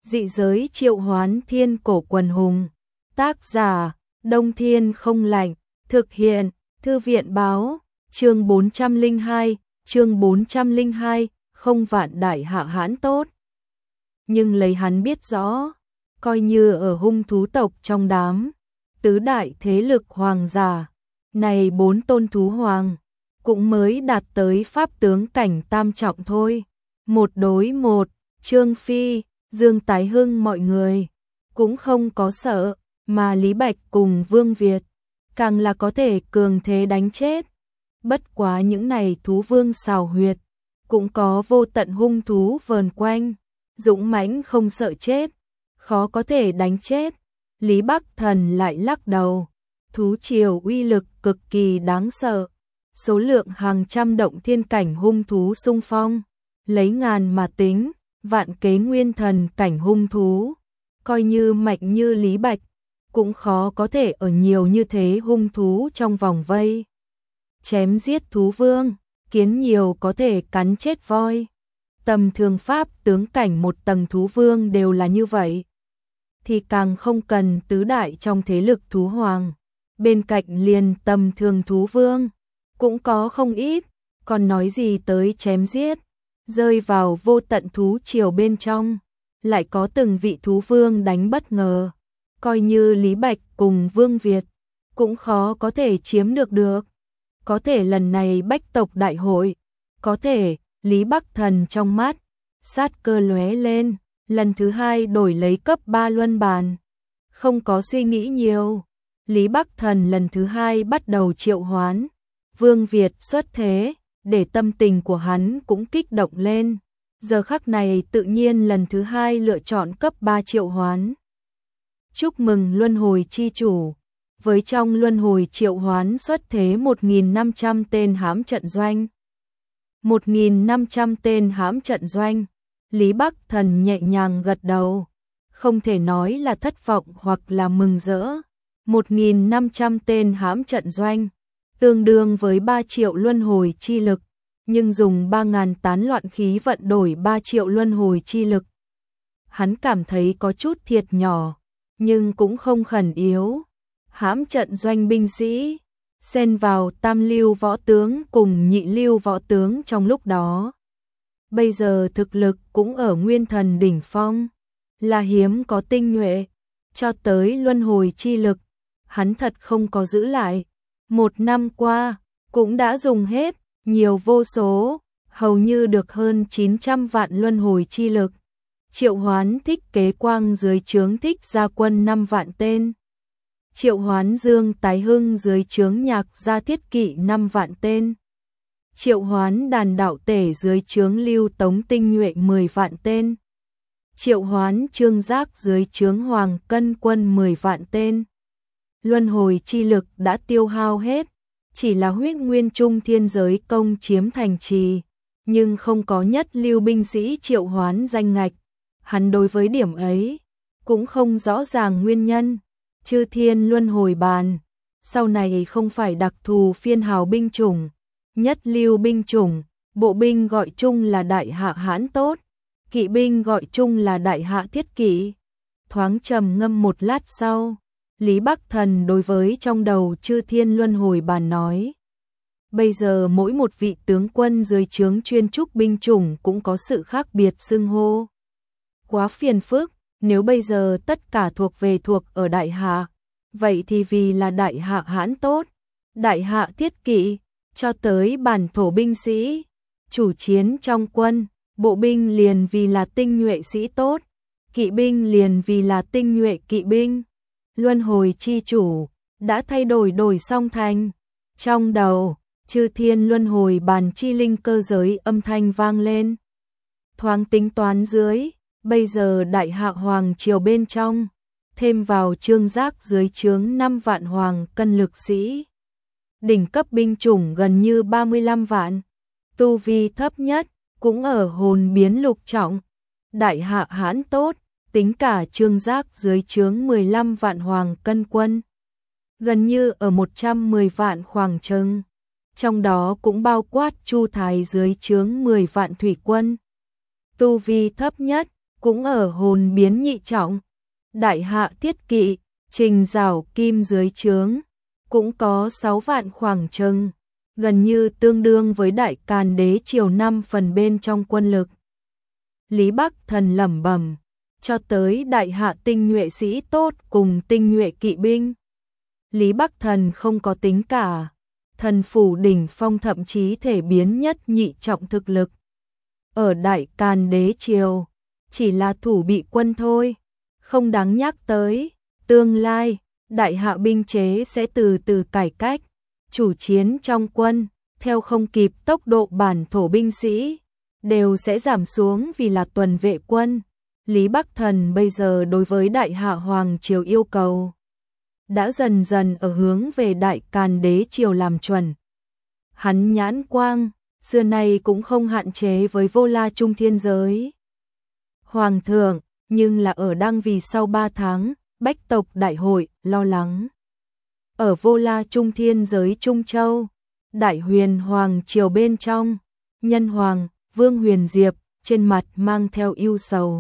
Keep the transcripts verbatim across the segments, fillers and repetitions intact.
Dị giới triệu hoán thiên cổ quần hùng. Tác giả, Đông Thiên Không Lạnh. Thực hiện, Thư viện báo. Chương bốn trăm lẻ hai, chương bốn trăm lẻ hai, không vạn đại hạ hãn tốt. Nhưng lấy hắn biết rõ, coi như ở hung thú tộc trong đám tứ đại thế lực hoàng giả, này bốn tôn thú hoàng cũng mới đạt tới pháp tướng cảnh tam trọng thôi. Một đối một, Trương Phi, Dương Tái Hưng mọi người cũng không có sợ, mà Lý Bạch cùng Vương Việt càng là có thể cường thế đánh chết. Bất quá những này thú vương xào huyệt, cũng có vô tận hung thú vờn quanh, dũng mãnh không sợ chết, khó có thể đánh chết. Lý Bắc Thần lại lắc đầu, thú triều uy lực cực kỳ đáng sợ, số lượng hàng trăm động thiên cảnh hung thú xung phong, lấy ngàn mà tính, vạn kế nguyên thần cảnh hung thú, coi như mạnh như Lý Bạch, cũng khó có thể ở nhiều như thế hung thú trong vòng vây. Chém giết thú vương, kiến nhiều có thể cắn chết voi. Tầm thường pháp tướng cảnh một tầng thú vương đều là như vậy, thì càng không cần tứ đại trong thế lực thú hoàng. Bên cạnh liền tầm thường thú vương, cũng có không ít, còn nói gì tới chém giết. Rơi vào vô tận thú triều bên trong, lại có từng vị thú vương đánh bất ngờ, coi như Lý Bạch cùng Vương Việt, cũng khó có thể chiếm được được. Có thể lần này bách tộc đại hội, có thể Lý Bắc Thần trong mắt sát cơ lóe lên, lần thứ hai đổi lấy cấp ba luân bàn. Không có suy nghĩ nhiều, Lý Bắc Thần lần thứ hai bắt đầu triệu hoán. Vương Việt xuất thế, để tâm tình của hắn cũng kích động lên. Giờ khắc này tự nhiên lần thứ hai lựa chọn cấp ba triệu hoán. Chúc mừng luân hồi chi chủ. Với trong luân hồi triệu hoán xuất thế một nghìn năm trăm tên hãm trận doanh. một nghìn năm trăm tên hãm trận doanh. Lý Bắc Thần nhẹ nhàng gật đầu, không thể nói là thất vọng hoặc là mừng rỡ. một nghìn năm trăm tên hãm trận doanh, tương đương với ba triệu luân hồi chi lực, nhưng dùng ba nghìn tán loạn khí vận đổi ba triệu luân hồi chi lực. Hắn cảm thấy có chút thiệt nhỏ, nhưng cũng không khẩn yếu. Hãm trận doanh binh sĩ, xen vào tam lưu võ tướng cùng nhị lưu võ tướng trong lúc đó. Bây giờ thực lực cũng ở nguyên thần đỉnh phong, là hiếm có tinh nhuệ, cho tới luân hồi chi lực, hắn thật không có giữ lại. Một năm qua, cũng đã dùng hết, nhiều vô số, hầu như được hơn chín trăm vạn luân hồi chi lực. Triệu hoán Thích Kế Quang dưới trướng Thích Gia Quân năm vạn tên. Triệu hoán Dương Tái Hưng dưới trướng Nhạc Gia Thiết Kỵ năm vạn tên. Triệu hoán Đàn Đạo Tể dưới trướng Lưu Tống tinh nhuệ mười vạn tên. Triệu hoán Trương Giác dưới trướng Hoàng Cân Quân mười vạn tên. Luân hồi chi lực đã tiêu hao hết, chỉ là huyết nguyên trung thiên giới công chiếm thành trì, nhưng không có nhất lưu binh sĩ triệu hoán danh ngạch. Hắn đối với điểm ấy cũng không rõ ràng nguyên nhân. Chư thiên luân hồi bàn, sau này không phải đặc thù phiên hào binh chủng, nhất lưu binh chủng, bộ binh gọi chung là đại hạ hãn tốt, kỵ binh gọi chung là đại hạ thiết kỵ. Thoáng trầm ngâm một lát sau, Lý Bắc Thần đối với trong đầu chư thiên luân hồi bàn nói. Bây giờ mỗi một vị tướng quân dưới trướng chuyên trúc binh chủng cũng có sự khác biệt xưng hô. Quá phiền phức, nếu bây giờ tất cả thuộc về thuộc ở đại hạ, vậy thì vì là đại hạ hãn tốt, đại hạ thiết kỵ, cho tới bản thổ binh sĩ, chủ chiến trong quân, bộ binh liền vì là tinh nhuệ sĩ tốt, kỵ binh liền vì là tinh nhuệ kỵ binh. Luân hồi chi chủ đã thay đổi đổi song thành. Trong đầu, chư thiên luân hồi bàn chi linh cơ giới âm thanh vang lên. Thoáng tính toán dưới, bây giờ đại hạ hoàng triều bên trong, thêm vào Trương Giác dưới trướng năm vạn hoàng cân lực sĩ. Đỉnh cấp binh chủng gần như ba mươi lăm vạn, tu vi thấp nhất cũng ở hồn biến lục trọng. Đại hạ hãn tốt, tính cả Trương Giác dưới trướng mười lăm vạn hoàng cân quân, gần như ở một trăm mười vạn khoảng chừng. Trong đó cũng bao quát Chu Thái dưới trướng mười vạn thủy quân. Tu vi thấp nhất cũng ở hồn biến nhị trọng. Đại hạ thiết kỵ, trình giảo kim dưới trướng, cũng có sáu vạn khoảng chừng, gần như tương đương với đại càn đế triều năm phần bên trong quân lực. Lý Bắc Thần lẩm bẩm, cho tới đại hạ tinh nhuệ sĩ tốt cùng tinh nhuệ kỵ binh. Lý Bắc Thần không có tính cả, thần phủ đỉnh phong thậm chí thể biến nhất nhị trọng thực lực. Ở đại càn đế triều, chỉ là thủ bị quân thôi, không đáng nhắc tới. Tương lai, đại hạ binh chế sẽ từ từ cải cách, chủ chiến trong quân, theo không kịp tốc độ bản thổ binh sĩ, đều sẽ giảm xuống vì là tuần vệ quân. Lý Bắc Thần bây giờ đối với đại hạ hoàng triều yêu cầu, đã dần dần ở hướng về đại càn đế triều làm chuẩn. Hắn nhãn quang, xưa nay cũng không hạn chế với vô la trung thiên giới. Hoàng thượng, nhưng là ở đang vì sau ba tháng, bách tộc đại hội, lo lắng. Ở vô la trung thiên giới Trung Châu, đại huyền hoàng triều bên trong, nhân hoàng, Vương Huyền Diệp, trên mặt mang theo ưu sầu.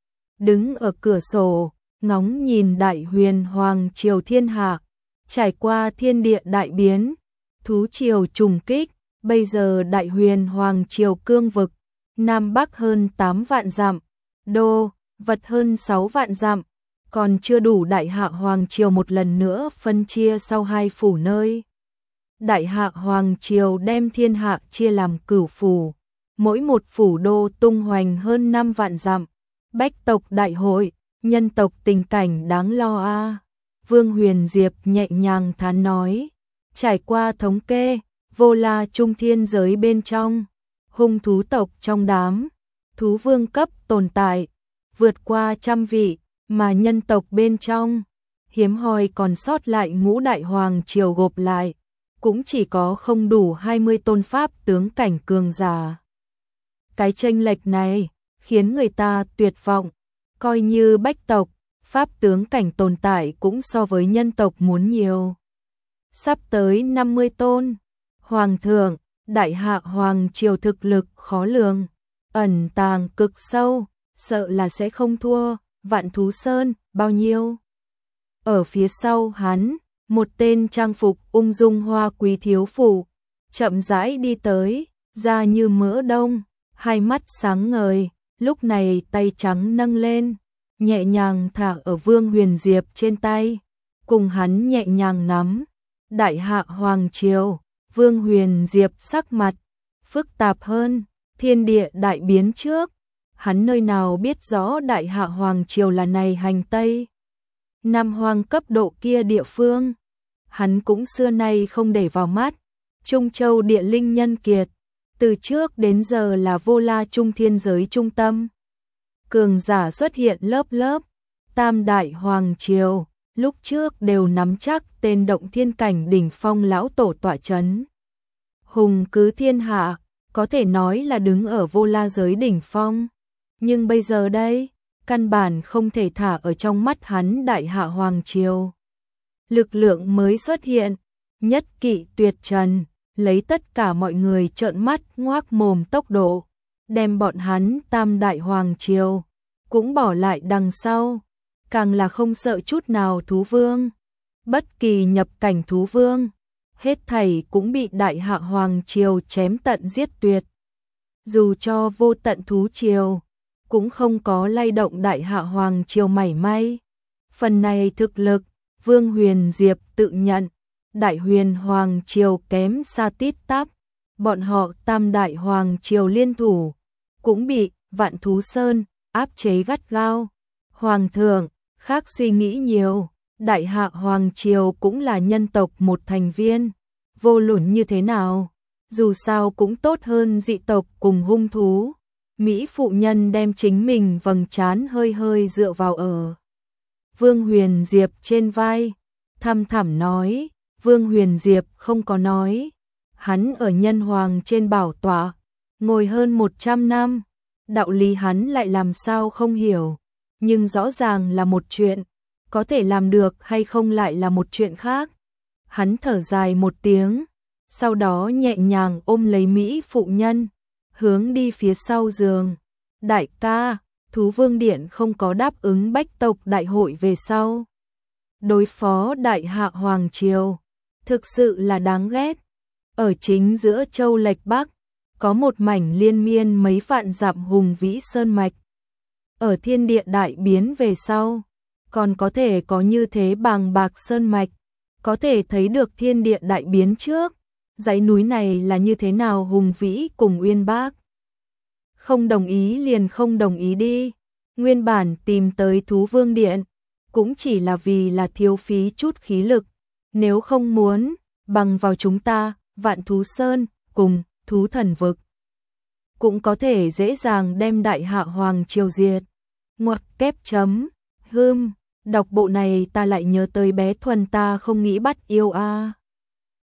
Đứng ở cửa sổ, ngóng nhìn đại huyền hoàng triều thiên hạ, trải qua thiên địa đại biến, thú triều trùng kích, bây giờ đại huyền hoàng triều cương vực, Nam Bắc hơn tám vạn dặm, đô, vật hơn sáu vạn dặm, còn chưa đủ đại hạ hoàng triều một lần nữa phân chia sau hai phủ nơi. Đại hạ hoàng triều đem thiên hạ chia làm cửu phủ, mỗi một phủ đô tung hoành hơn năm vạn dặm. Bách tộc đại hội, nhân tộc tình cảnh đáng lo a. À. Vương Huyền Diệp nhẹ nhàng thán nói, trải qua thống kê, vô la trung thiên giới bên trong, hung thú tộc trong đám, thú vương cấp tồn tại, vượt qua trăm vị, mà nhân tộc bên trong, hiếm hoi còn sót lại ngũ đại hoàng triều gộp lại, cũng chỉ có không đủ hai mươi tôn pháp tướng cảnh cường giả. Cái chênh lệch này khiến người ta tuyệt vọng, coi như bách tộc, pháp tướng cảnh tồn tại cũng so với nhân tộc muốn nhiều. Sắp tới năm mươi tôn, hoàng thượng, đại hạ hoàng triều thực lực khó lường, ẩn tàng cực sâu, sợ là sẽ không thua, Vạn Thú Sơn, bao nhiêu. Ở phía sau hắn, một tên trang phục ung dung hoa quý thiếu phụ, chậm rãi đi tới, da như mỡ đông, hai mắt sáng ngời, lúc này tay trắng nâng lên, nhẹ nhàng thả ở Vương Huyền Diệp trên tay, cùng hắn nhẹ nhàng nắm. Đại hạ hoàng triều, Vương Huyền Diệp sắc mặt phức tạp hơn, thiên địa đại biến trước, hắn nơi nào biết rõ đại hạ hoàng triều là này hành tây Nam Hoang cấp độ kia địa phương, hắn cũng xưa nay không để vào mắt. Trung Châu địa linh nhân kiệt, từ trước đến giờ là vô la trung thiên giới trung tâm. Cường giả xuất hiện lớp lớp, tam đại hoàng triều, lúc trước đều nắm chắc tên động thiên cảnh đỉnh phong lão tổ tọa chấn. Hùng cứ thiên hạ, có thể nói là đứng ở vô la giới đỉnh phong. Nhưng bây giờ đây, căn bản không thể thả ở trong mắt hắn đại hạ hoàng triều. Lực lượng mới xuất hiện, nhất kỵ tuyệt trần, lấy tất cả mọi người trợn mắt ngoác mồm tốc độ, đem bọn hắn tam đại hoàng triều, cũng bỏ lại đằng sau, càng là không sợ chút nào thú vương. Bất kỳ nhập cảnh thú vương, hết thảy cũng bị đại hạ hoàng triều chém tận giết tuyệt. Dù cho vô tận thú triều, cũng không có lay động đại hạ hoàng triều mảy may. Phần này thực lực, Vương Huyền Diệp tự nhận, đại huyền hoàng triều kém xa tít tắp, bọn họ tam đại hoàng triều liên thủ, cũng bị Vạn Thú Sơn áp chế gắt gao. Hoàng thượng, khác suy nghĩ nhiều, đại hạ hoàng triều cũng là nhân tộc một thành viên, vô luận như thế nào, dù sao cũng tốt hơn dị tộc cùng hung thú. Mỹ phụ nhân đem chính mình vầng trán hơi hơi dựa vào ở Vương Huyền Diệp trên vai, thăm thẳm nói. Vương Huyền Diệp không có nói, hắn ở nhân hoàng trên bảo tọa, ngồi hơn một trăm năm, đạo lý hắn lại làm sao không hiểu, nhưng rõ ràng là một chuyện, có thể làm được hay không lại là một chuyện khác. Hắn thở dài một tiếng, sau đó nhẹ nhàng ôm lấy Mỹ phụ nhân, hướng đi phía sau giường. Đại ca, Thú Vương Điện không có đáp ứng bách tộc đại hội về sau. Đối phó đại hạ Hoàng Triều, thực sự là đáng ghét. Ở chính giữa châu lệch Bắc, có một mảnh liên miên mấy vạn dặm hùng vĩ sơn mạch. Ở thiên địa đại biến về sau, còn có thể có như thế bàng bạc sơn mạch, có thể thấy được thiên địa đại biến trước. Dãy núi này là như thế nào hùng vĩ cùng uyên bác. Không đồng ý liền không đồng ý đi. Nguyên bản tìm tới Thú Vương Điện, cũng chỉ là vì là thiếu phí chút khí lực. Nếu không muốn, bằng vào chúng ta, Vạn Thú Sơn, cùng, Thú Thần Vực. Cũng có thể dễ dàng đem đại hạ Hoàng Triều diệt. Ngoặc kép chấm, hưm, đọc bộ này ta lại nhớ tới bé Thuần ta không nghĩ bắt yêu a.